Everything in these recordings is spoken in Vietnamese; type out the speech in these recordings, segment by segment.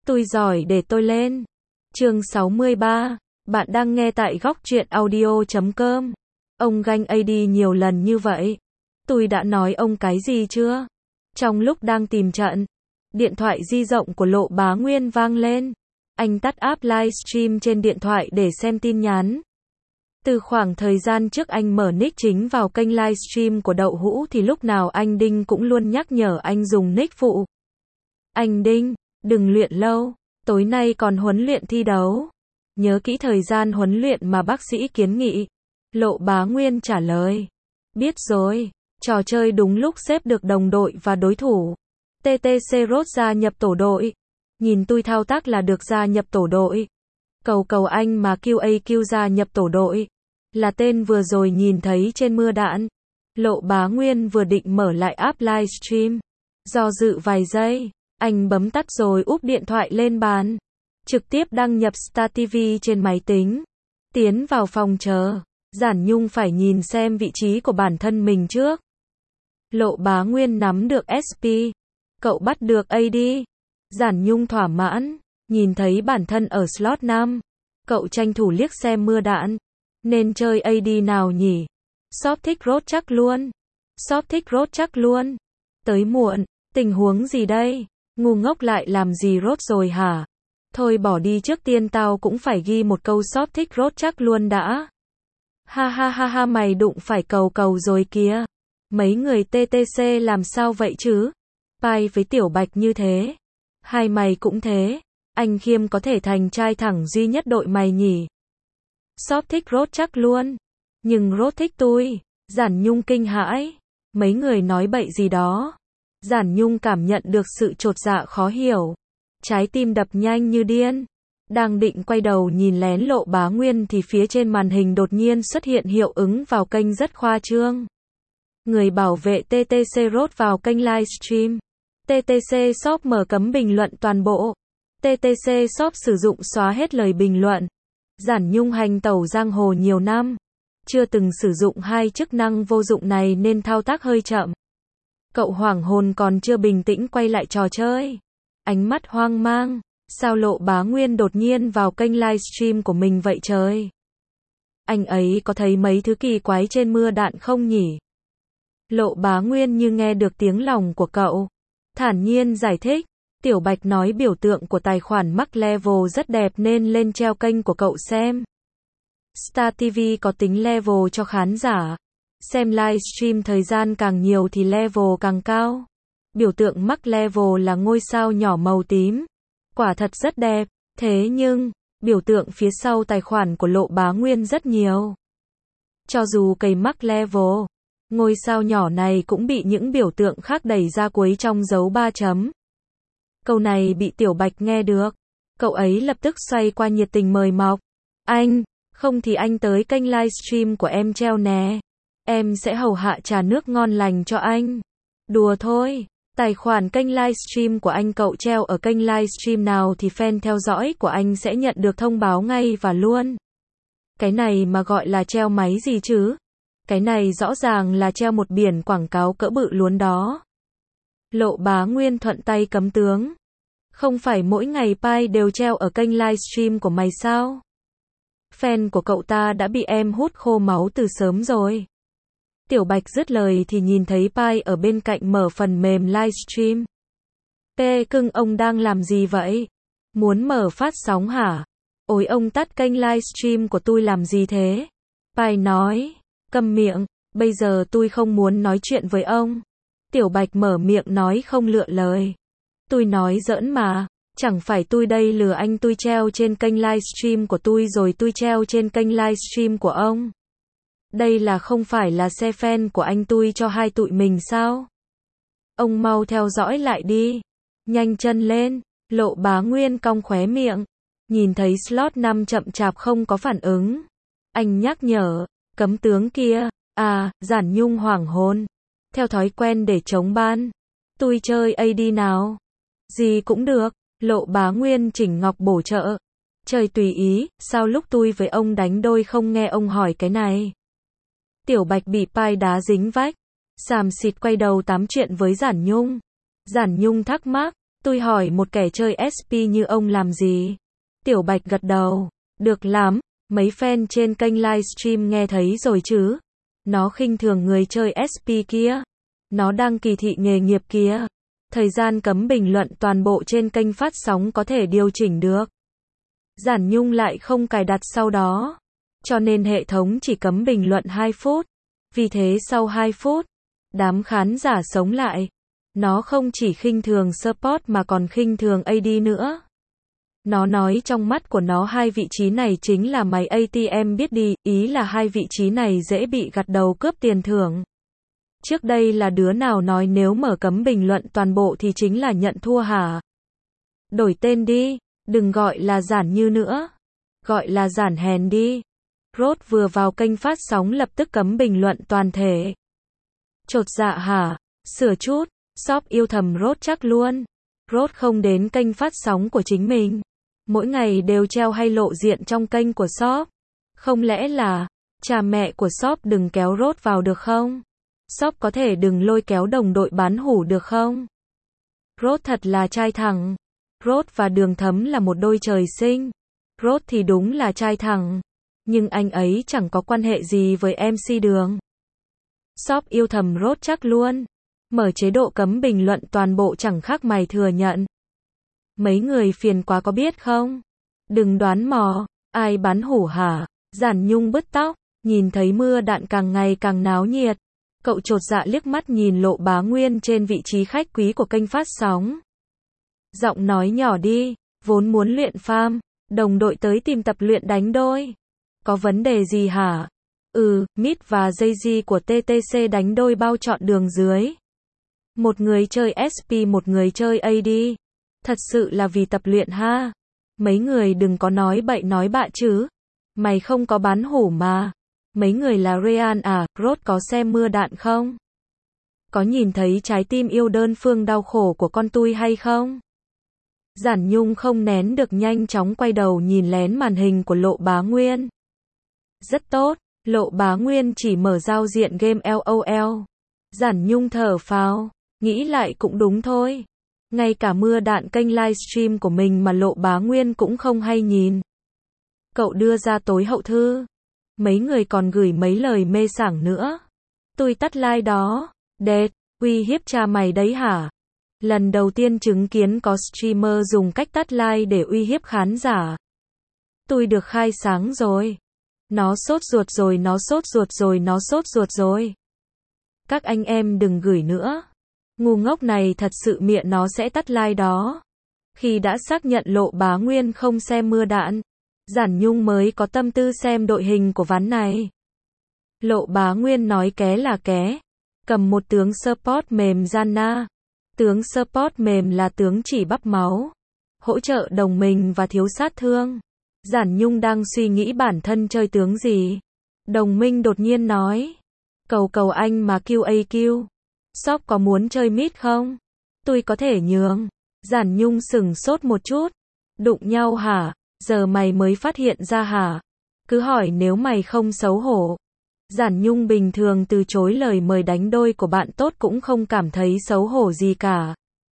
Tôi giỏi để tôi lên. Chương 63. Bạn đang nghe tại góc truyện audio.com. Ông ganh AD nhiều lần như vậy. Tôi đã nói ông cái gì chưa? Trong lúc đang tìm trận, điện thoại di động của Lộ Bá Nguyên vang lên. Anh tắt app livestream trên điện thoại để xem tin nhắn. Từ khoảng thời gian trước anh mở nick chính vào kênh livestream của Đậu Hũ thì lúc nào anh Đinh cũng luôn nhắc nhở anh dùng nick phụ. Anh Đinh, đừng luyện lâu, tối nay còn huấn luyện thi đấu. Nhớ kỹ thời gian huấn luyện mà bác sĩ kiến nghị. Lộ Bá Nguyên trả lời. Biết rồi, trò chơi đúng lúc xếp được đồng đội và đối thủ. TTC Rốt gia nhập tổ đội. Nhìn tôi thao tác là được gia nhập tổ đội. Cầu anh mà QAQ gia nhập tổ đội. Là tên vừa rồi nhìn thấy trên mưa đạn. Lộ Bá Nguyên vừa định mở lại app livestream. Do dự vài giây, anh bấm tắt rồi úp điện thoại lên bàn. Trực tiếp đăng nhập Star TV trên máy tính. Tiến vào phòng chờ. Giản Nhung phải nhìn xem vị trí của bản thân mình trước. Lộ Bá Nguyên nắm được SP. Cậu bắt được AD. Giản Nhung thỏa mãn. Nhìn thấy bản thân ở slot 5. Cậu tranh thủ liếc xem mưa đạn. Nên chơi AD nào nhỉ? Shop thích Rốt chắc luôn. Shop thích Rốt chắc luôn. Tới muộn. Tình huống gì đây? Ngu ngốc lại làm gì Rốt rồi hả? Thôi bỏ đi, trước tiên tao cũng phải ghi một câu shop thích Rốt chắc luôn đã. Ha ha ha ha, mày đụng phải cầu rồi kìa. Mấy người TTC làm sao vậy chứ? Pai với Tiểu Bạch như thế. Hai mày cũng thế. Anh Khiêm có thể thành trai thẳng duy nhất đội mày nhỉ? Shop thích Rốt chắc luôn. Nhưng Rốt thích tôi. Giản Nhung kinh hãi. Mấy người nói bậy gì đó. Giản Nhung cảm nhận được sự chột dạ khó hiểu. Trái tim đập nhanh như điên. Đang định quay đầu nhìn lén Lộ Bá Nguyên thì phía trên màn hình đột nhiên xuất hiện hiệu ứng vào kênh rất khoa trương. Người bảo vệ TTC Rốt vào kênh livestream. TTC Shop mở cấm bình luận toàn bộ. TTC Shop sử dụng xóa hết lời bình luận. Giản Nhung hành tẩu giang hồ nhiều năm. Chưa từng sử dụng hai chức năng vô dụng này nên thao tác hơi chậm. Cậu hoảng hồn còn chưa bình tĩnh quay lại trò chơi. Ánh mắt hoang mang. Sao Lộ Bá Nguyên đột nhiên vào kênh livestream của mình vậy trời? Anh ấy có thấy mấy thứ kỳ quái trên mưa đạn không nhỉ? Lộ Bá Nguyên như nghe được tiếng lòng của cậu. Thản nhiên giải thích. Tiểu Bạch nói biểu tượng của tài khoản Max Level rất đẹp nên lên treo kênh của cậu xem. Star TV có tính level cho khán giả. Xem livestream thời gian càng nhiều thì level càng cao. Biểu tượng Max Level là ngôi sao nhỏ màu tím. Quả thật rất đẹp. Thế nhưng, biểu tượng phía sau tài khoản của Lộ Bá Nguyên rất nhiều. Cho dù cày Max Level, ngôi sao nhỏ này cũng bị những biểu tượng khác đẩy ra quấy trong dấu 3 chấm. Câu này bị Tiểu Bạch nghe được. Cậu ấy lập tức xoay qua nhiệt tình mời mọc. Anh, không thì anh tới kênh livestream của em treo nè. Em sẽ hầu hạ trà nước ngon lành cho anh. Đùa thôi. Tài khoản kênh livestream của anh cậu treo ở kênh livestream nào thì fan theo dõi của anh sẽ nhận được thông báo ngay và luôn. Cái này mà gọi là treo máy gì chứ? Cái này rõ ràng là treo một biển quảng cáo cỡ bự luôn đó. Lộ Bá Nguyên thuận tay cấm tướng. Không phải mỗi ngày Pai đều treo ở kênh livestream của mày sao? Fan của cậu ta đã bị em hút khô máu từ sớm rồi. Tiểu Bạch dứt lời thì nhìn thấy Pai ở bên cạnh mở phần mềm livestream. Cưng, ông đang làm gì vậy? Muốn mở phát sóng hả? Ôi, ông tắt kênh livestream của tôi làm gì thế? Pai nói. Câm miệng, bây giờ tôi không muốn nói chuyện với ông. Tiểu Bạch mở miệng nói không lựa lời. Tôi nói giỡn mà. Chẳng phải tôi đây lừa anh, tôi treo trên kênh livestream của tôi rồi tôi treo trên kênh livestream của ông. Đây là không phải là xe fan của anh tôi cho hai tụi mình sao? Ông mau theo dõi lại đi. Nhanh chân lên. Lộ Bá Nguyên cong khóe miệng. Nhìn thấy slot 5 chậm chạp không có phản ứng. Anh nhắc nhở. Cấm tướng kia. À, Giản Nhung hoảng hồn. Theo thói quen để chống ban. Tôi chơi AD nào? Gì cũng được. Lộ Bá Nguyên chỉnh ngọc bổ trợ. Chơi tùy ý. Sao lúc tôi với ông đánh đôi không nghe ông hỏi cái này? Tiểu Bạch bị Pai đá dính vách. Xàm xịt quay đầu tám chuyện với Giản Nhung. Giản Nhung thắc mắc. Tôi hỏi một kẻ chơi SP như ông làm gì? Tiểu Bạch gật đầu. Được lắm, mấy fan trên kênh livestream nghe thấy rồi chứ. Nó khinh thường người chơi SP kia. Nó đang kỳ thị nghề nghiệp kia. Thời gian cấm bình luận toàn bộ trên kênh phát sóng có thể điều chỉnh được. Giản Nhung lại không cài đặt sau đó. Cho nên hệ thống chỉ cấm bình luận 2 phút. Vì thế sau 2 phút, đám khán giả sống lại. Nó không chỉ khinh thường support mà còn khinh thường AD nữa. Nó nói trong mắt của nó hai vị trí này chính là máy ATM biết đi, ý là hai vị trí này dễ bị gặt đầu cướp tiền thưởng. Trước đây là đứa nào nói nếu mở cấm bình luận toàn bộ thì chính là nhận thua hả? Đổi tên đi, đừng gọi là Giản Như nữa. Gọi là Giản Hèn đi. Rốt vừa vào kênh phát sóng lập tức cấm bình luận toàn thể. Chột dạ hả? Sửa chút, shop yêu thầm Rốt chắc luôn. Rốt không đến kênh phát sóng của chính mình. Mỗi ngày đều treo hay lộ diện trong kênh của shop. Không lẽ là, cha mẹ của shop đừng kéo Rốt vào được không? Shop có thể đừng lôi kéo đồng đội bán hủ được không? Rốt thật là trai thẳng. Rốt và Đường Thấm là một đôi trời sinh. Rốt thì đúng là trai thẳng. Nhưng anh ấy chẳng có quan hệ gì với MC Đường. Shop yêu thầm Rốt chắc luôn. Mở chế độ cấm bình luận toàn bộ chẳng khác mày thừa nhận. Mấy người phiền quá có biết không? Đừng đoán mò, ai bán hủ hả? Giản Nhung bứt tóc, nhìn thấy mưa đạn càng ngày càng náo nhiệt. Cậu chột dạ liếc mắt nhìn Lộ Bá Nguyên trên vị trí khách quý của kênh phát sóng. Giọng nói nhỏ đi, vốn muốn luyện farm, đồng đội tới tìm tập luyện đánh đôi. Có vấn đề gì hả? Mid và Jay-Z của TTC đánh đôi bao chọn đường dưới. Một người chơi SP một người chơi AD. Thật sự là vì tập luyện ha. Mấy người đừng có nói bậy nói bạ chứ. Mày không có bán hủ mà. Mấy người là Real à? Rốt có xem mưa đạn không? Có nhìn thấy trái tim yêu đơn phương đau khổ của con tui hay không? Giản Nhung không nén được nhanh chóng quay đầu nhìn lén màn hình của Lộ Bá Nguyên. Rất tốt, Lộ Bá Nguyên chỉ mở giao diện game LOL. Giản Nhung thở phào, nghĩ lại cũng đúng thôi. Ngay cả mưa đạn kênh livestream của mình mà Lộ Bá Nguyên cũng không hay nhìn. Cậu đưa ra tối hậu thư. Mấy người còn gửi mấy lời mê sảng nữa. Tôi tắt like đó. Đệt, uy hiếp cha mày đấy hả? Lần đầu tiên chứng kiến có streamer dùng cách tắt like để uy hiếp khán giả. Tôi được khai sáng rồi. Nó sốt ruột rồi, nó sốt ruột rồi, nó sốt ruột rồi. Các anh em đừng gửi nữa. Ngu ngốc này thật sự miệng nó sẽ tắt like đó. Khi đã xác nhận Lộ Bá Nguyên không xem mưa đạn, Giản Nhung mới có tâm tư xem đội hình của ván này. Lộ Bá Nguyên nói ké là ké. Cầm một tướng support mềm Janna. Tướng support mềm là tướng chỉ bắp máu, hỗ trợ đồng minh và thiếu sát thương. Giản Nhung đang suy nghĩ bản thân chơi tướng gì. Đồng minh đột nhiên nói. Cầu anh mà QAQ. Shop có muốn chơi mid không? Tôi có thể nhường. Giản Nhung sửng sốt một chút. Đụng nhau hả? Giờ mày mới phát hiện ra hả? Cứ hỏi nếu mày không xấu hổ. Giản Nhung bình thường từ chối lời mời đánh đôi của bạn tốt cũng không cảm thấy xấu hổ gì cả.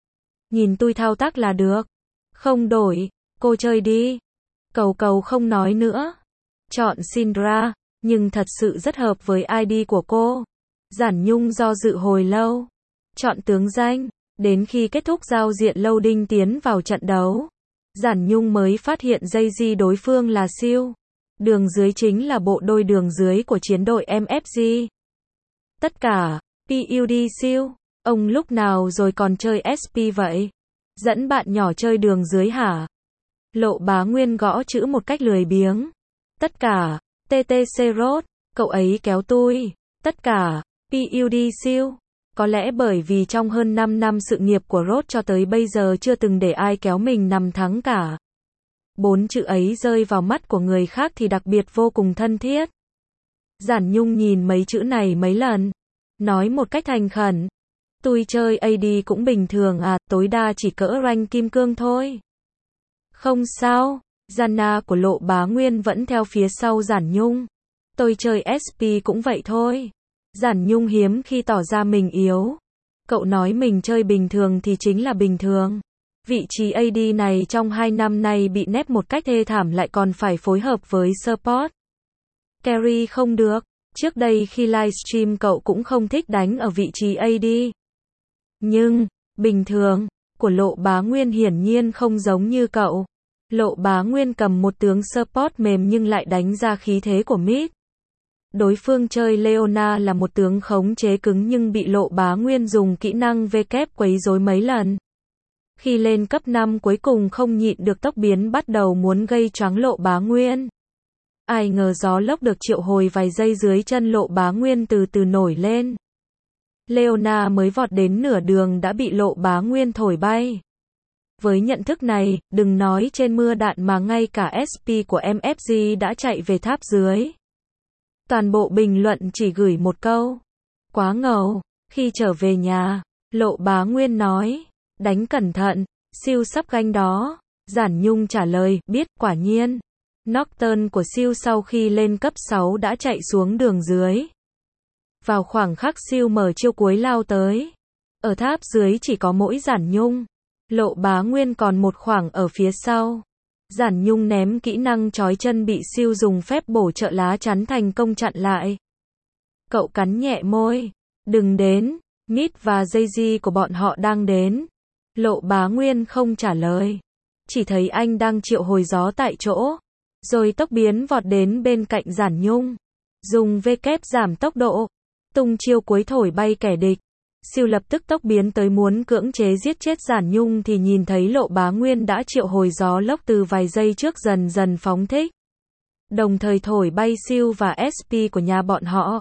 Nhìn tôi thao tác là được. Không đổi, cô chơi đi. Cầu không nói nữa. Chọn Syndra, nhưng thật sự rất hợp với ID của cô. Giản Nhung do dự hồi lâu. Chọn tướng danh, đến khi kết thúc giao diện loading tiến vào trận đấu. Giản Nhung mới phát hiện Jay-Z đối phương là siêu. Đường dưới chính là bộ đôi đường dưới của chiến đội MFG. Tất cả, PUD siêu, ông lúc nào rồi còn chơi SP vậy? Dẫn bạn nhỏ chơi đường dưới hả? Lộ Bá Nguyên gõ chữ một cách lười biếng. Tất cả, TTC Rốt, cậu ấy kéo tôi. Tất cả, PUD siêu. Có lẽ bởi vì trong hơn 5 năm sự nghiệp của Rốt cho tới bây giờ chưa từng để ai kéo mình nằm thắng cả. 4 chữ ấy rơi vào mắt của người khác thì đặc biệt vô cùng thân thiết. Giản Nhung nhìn mấy chữ này mấy lần. Nói một cách thành khẩn. Tôi chơi AD cũng bình thường à, tối đa chỉ cỡ rank kim cương thôi. Không sao, Janna của Lộ Bá Nguyên vẫn theo phía sau Giản Nhung. Tôi chơi SP cũng vậy thôi. Giản Nhung hiếm khi tỏ ra mình yếu. Cậu nói mình chơi bình thường thì chính là bình thường. Vị trí AD này trong 2 năm nay bị nép một cách thê thảm lại còn phải phối hợp với support. Carry không được. Trước đây khi livestream cậu cũng không thích đánh ở vị trí AD. Nhưng, bình thường, của Lộ Bá Nguyên hiển nhiên không giống như cậu. Lộ Bá Nguyên cầm một tướng support mềm nhưng lại đánh ra khí thế của mid. Đối phương chơi Leona là một tướng khống chế cứng nhưng bị Lộ Bá Nguyên dùng kỹ năng V kép quấy rối mấy lần. Khi lên cấp 5 cuối cùng không nhịn được tốc biến bắt đầu muốn gây choáng Lộ Bá Nguyên. Ai ngờ gió lốc được triệu hồi vài giây dưới chân Lộ Bá Nguyên từ từ nổi lên. Leona mới vọt đến nửa đường đã bị Lộ Bá Nguyên thổi bay. Với nhận thức này, đừng nói trên mưa đạn mà ngay cả SP của MFG đã chạy về tháp dưới. Toàn bộ bình luận chỉ gửi một câu. Quá ngầu. Khi trở về nhà, Lộ Bá Nguyên nói. Đánh cẩn thận, siêu sắp ganh đó. Giản Nhung trả lời, biết, quả nhiên. Nocturne của siêu sau khi lên cấp 6 đã chạy xuống đường dưới. Vào khoảng khắc siêu mở chiêu cuối lao tới. Ở tháp dưới chỉ có mỗi Giản Nhung. Lộ Bá Nguyên còn một khoảng ở phía sau. Giản Nhung ném kỹ năng trói chân bị siêu dùng phép bổ trợ lá chắn thành công chặn lại. Cậu cắn nhẹ môi. Đừng đến, Mid và Jay-Z của bọn họ đang đến. Lộ Bá Nguyên không trả lời. Chỉ thấy anh đang triệu hồi gió tại chỗ. Rồi tốc biến vọt đến bên cạnh Giản Nhung. Dùng V kép giảm tốc độ. Tung chiêu cuối thổi bay kẻ địch. Siêu lập tức tốc biến tới muốn cưỡng chế giết chết Giản Nhung thì nhìn thấy Lộ Bá Nguyên đã triệu hồi gió lốc từ vài giây trước dần dần phóng thích. Đồng thời thổi bay siêu và SP của nhà bọn họ.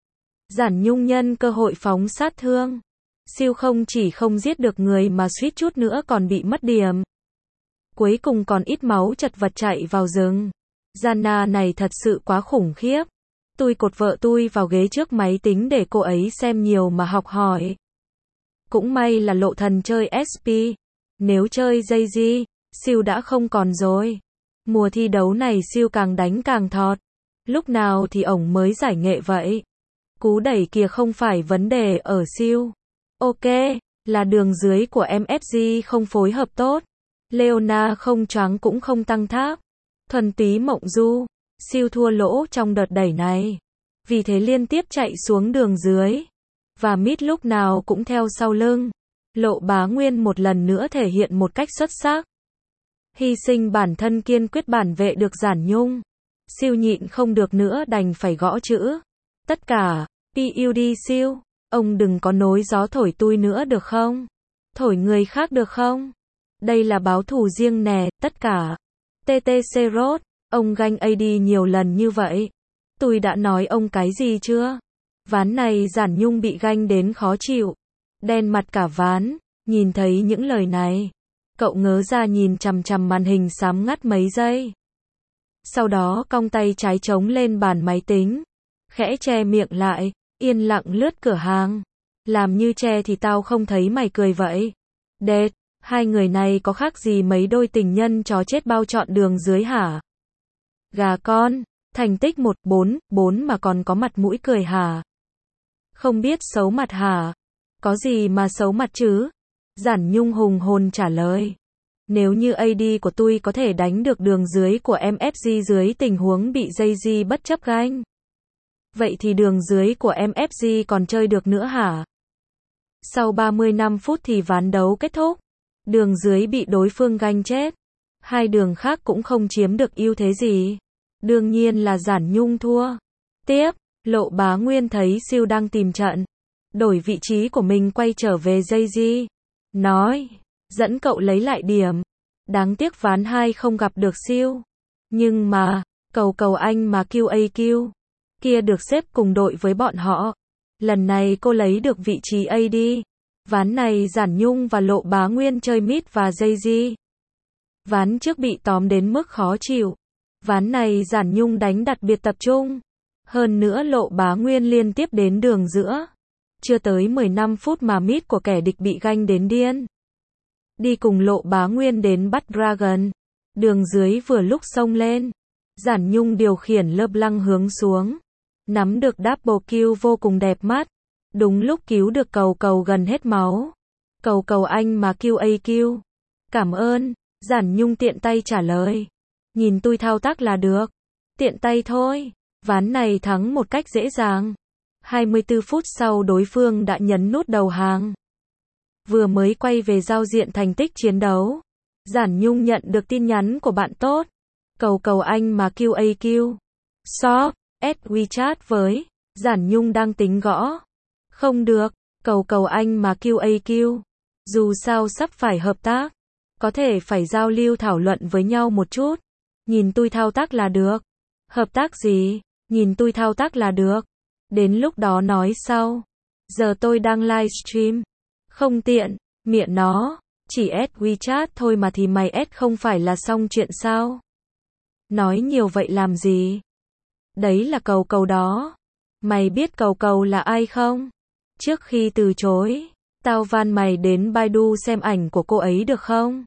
Giản Nhung nhân cơ hội phóng sát thương. Siêu không chỉ không giết được người mà suýt chút nữa còn bị mất điểm. Cuối cùng còn ít máu chật vật chạy vào rừng. Gianna này thật sự quá khủng khiếp. Tôi cột vợ tôi vào ghế trước máy tính để cô ấy xem nhiều mà học hỏi. Cũng may là Lộ Thần chơi SP. Nếu chơi Jay-Z, siêu đã không còn rồi. Mùa thi đấu này siêu càng đánh càng thọt. Lúc nào thì ổng mới giải nghệ vậy? Cú đẩy kia không phải vấn đề ở siêu. Ok, là đường dưới của MFG không phối hợp tốt. Leona không choáng cũng không tăng tháp. Thuần túy mộng du. Siêu thua lỗ trong đợt đẩy này. Vì thế liên tiếp chạy xuống đường dưới. Và Mid lúc nào cũng theo sau lưng. Lộ Bá Nguyên một lần nữa thể hiện một cách xuất sắc. Hy sinh bản thân kiên quyết bảo vệ được Giản Nhung. Siêu nhịn không được nữa đành phải gõ chữ. Tất cả, PUD siêu, ông đừng có nối gió thổi tôi nữa được không? Thổi người khác được không? Đây là báo thù riêng nè, tất cả. TTC Road, ông ganh AD nhiều lần như vậy. Tôi đã nói ông cái gì chưa? Ván này Giản Nhung bị ganh đến khó chịu. Đen mặt cả ván, nhìn thấy những lời này. Cậu ngớ ra nhìn chằm chằm màn hình xám ngắt mấy giây. Sau đó cong tay trái trống lên bàn máy tính. Khẽ che miệng lại, yên lặng lướt cửa hàng. Làm như che thì tao không thấy mày cười vậy. Đệt, hai người này có khác gì mấy đôi tình nhân chó chết bao trọn đường dưới hả? Gà con, thành tích 1-4-4 mà còn có mặt mũi cười hả? Không biết xấu mặt hả? Có gì mà xấu mặt chứ? Giản Nhung hùng hồn trả lời. Nếu như AD của tôi có thể đánh được đường dưới của MFG dưới tình huống bị Jay-Z bất chấp ganh. Vậy thì đường dưới của MFG còn chơi được nữa hả? Sau 35 phút thì ván đấu kết thúc. Đường dưới bị đối phương ganh chết. Hai đường khác cũng không chiếm được ưu thế gì. Đương nhiên là Giản Nhung thua. Tiếp, Lộ Bá Nguyên thấy siêu đang tìm trận. Đổi vị trí của mình quay trở về Jay-Z. Nói, dẫn cậu lấy lại điểm. Đáng tiếc ván 2 không gặp được siêu. Nhưng mà, cầu anh mà QAQ. Kia được xếp cùng đội với bọn họ. Lần này cô lấy được vị trí AD. Ván này Giản Nhung và Lộ Bá Nguyên chơi mid và Jay-Z. Ván trước bị tóm đến mức khó chịu. Ván này Giản Nhung đánh đặc biệt tập trung. Hơn nữa Lộ Bá Nguyên liên tiếp đến đường giữa. Chưa tới 15 phút mà mid của kẻ địch bị ganh đến điên. Đi cùng Lộ Bá Nguyên đến bắt Dragon. Đường dưới vừa lúc xông lên. Giản Nhung điều khiển LeBlanc hướng xuống. Nắm được double kill vô cùng đẹp mắt. Đúng lúc cứu được cầu gần hết máu. Cầu anh mà QAQ. Cảm ơn, Giản Nhung tiện tay trả lời. Nhìn tôi thao tác là được. Tiện tay thôi. Ván này thắng một cách dễ dàng. 24 phút sau đối phương đã nhấn nút đầu hàng. Vừa mới quay về giao diện thành tích chiến đấu. Giản Nhung nhận được tin nhắn của bạn tốt. Cầu anh mà QAQ. Shop, add WeChat với. Giản Nhung đang tính gõ. Không được, cầu anh mà QAQ. Dù sao sắp phải hợp tác. Có thể phải giao lưu thảo luận với nhau một chút. Nhìn tôi thao tác là được. Hợp tác gì? Nhìn tôi thao tác là được. Đến lúc đó nói sau. Giờ tôi đang livestream. Không tiện, miệng nó. Chỉ add WeChat thôi mà thì mày add không phải là xong chuyện sao? Nói nhiều vậy làm gì? Đấy là cầu đó. Mày biết cầu là ai không? Trước khi từ chối, tao van mày đến Baidu xem ảnh của cô ấy được không?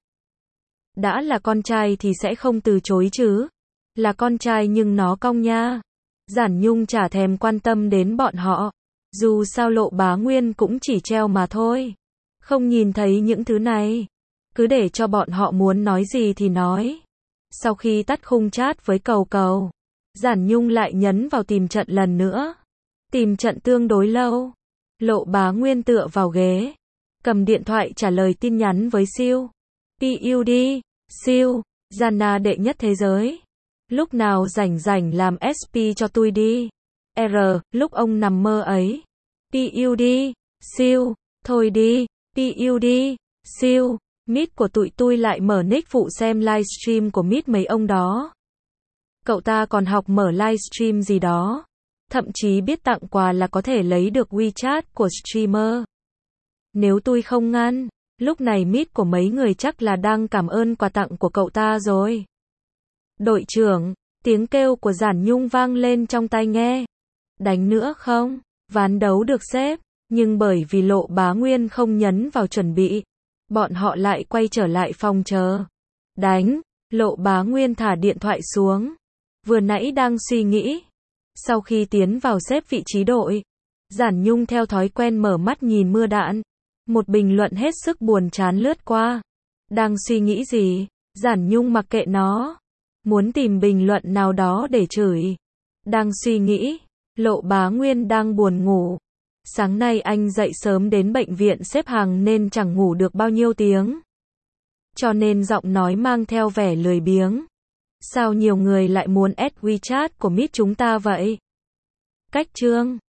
Đã là con trai thì sẽ không từ chối chứ. Là con trai nhưng nó cong nha. Giản Nhung chả thèm quan tâm đến bọn họ. Dù sao Lộ Bá Nguyên cũng chỉ treo mà thôi. Không nhìn thấy những thứ này. Cứ để cho bọn họ muốn nói gì thì nói. Sau khi tắt khung chat với cầu, Giản Nhung lại nhấn vào tìm trận lần nữa. Tìm trận tương đối lâu. Lộ Bá Nguyên tựa vào ghế. Cầm điện thoại trả lời tin nhắn với Siêu. PUD, Siêu, Gianna đệ nhất thế giới. Lúc nào rảnh làm SP cho tôi đi. Lúc ông nằm mơ ấy. PUD, Siêu, thôi đi. PUD, Siêu, Meet của tụi tôi lại mở nick phụ xem livestream của Meet mấy ông đó. Cậu ta còn học mở livestream gì đó. Thậm chí biết tặng quà là có thể lấy được WeChat của streamer. Nếu tôi không ngăn, lúc này Meet của mấy người chắc là đang cảm ơn quà tặng của cậu ta rồi. Đội trưởng, tiếng kêu của Giản Nhung vang lên trong tai nghe. Đánh nữa không? Ván đấu được xếp, nhưng bởi vì Lộ Bá Nguyên không nhấn vào chuẩn bị, bọn họ lại quay trở lại phòng chờ. Đánh, Lộ Bá Nguyên thả điện thoại xuống. Vừa nãy đang suy nghĩ. Sau khi tiến vào xếp vị trí đội, Giản Nhung theo thói quen mở mắt nhìn mưa đạn. Một bình luận hết sức buồn chán lướt qua. Đang suy nghĩ gì? Giản Nhung mặc kệ nó. Muốn tìm bình luận nào đó để chửi. Đang suy nghĩ. Lộ Bá Nguyên đang buồn ngủ. Sáng nay anh dậy sớm đến bệnh viện xếp hàng nên chẳng ngủ được bao nhiêu tiếng. Cho nên giọng nói mang theo vẻ lười biếng. Sao nhiều người lại muốn add WeChat của Meet chúng ta vậy? Cách chương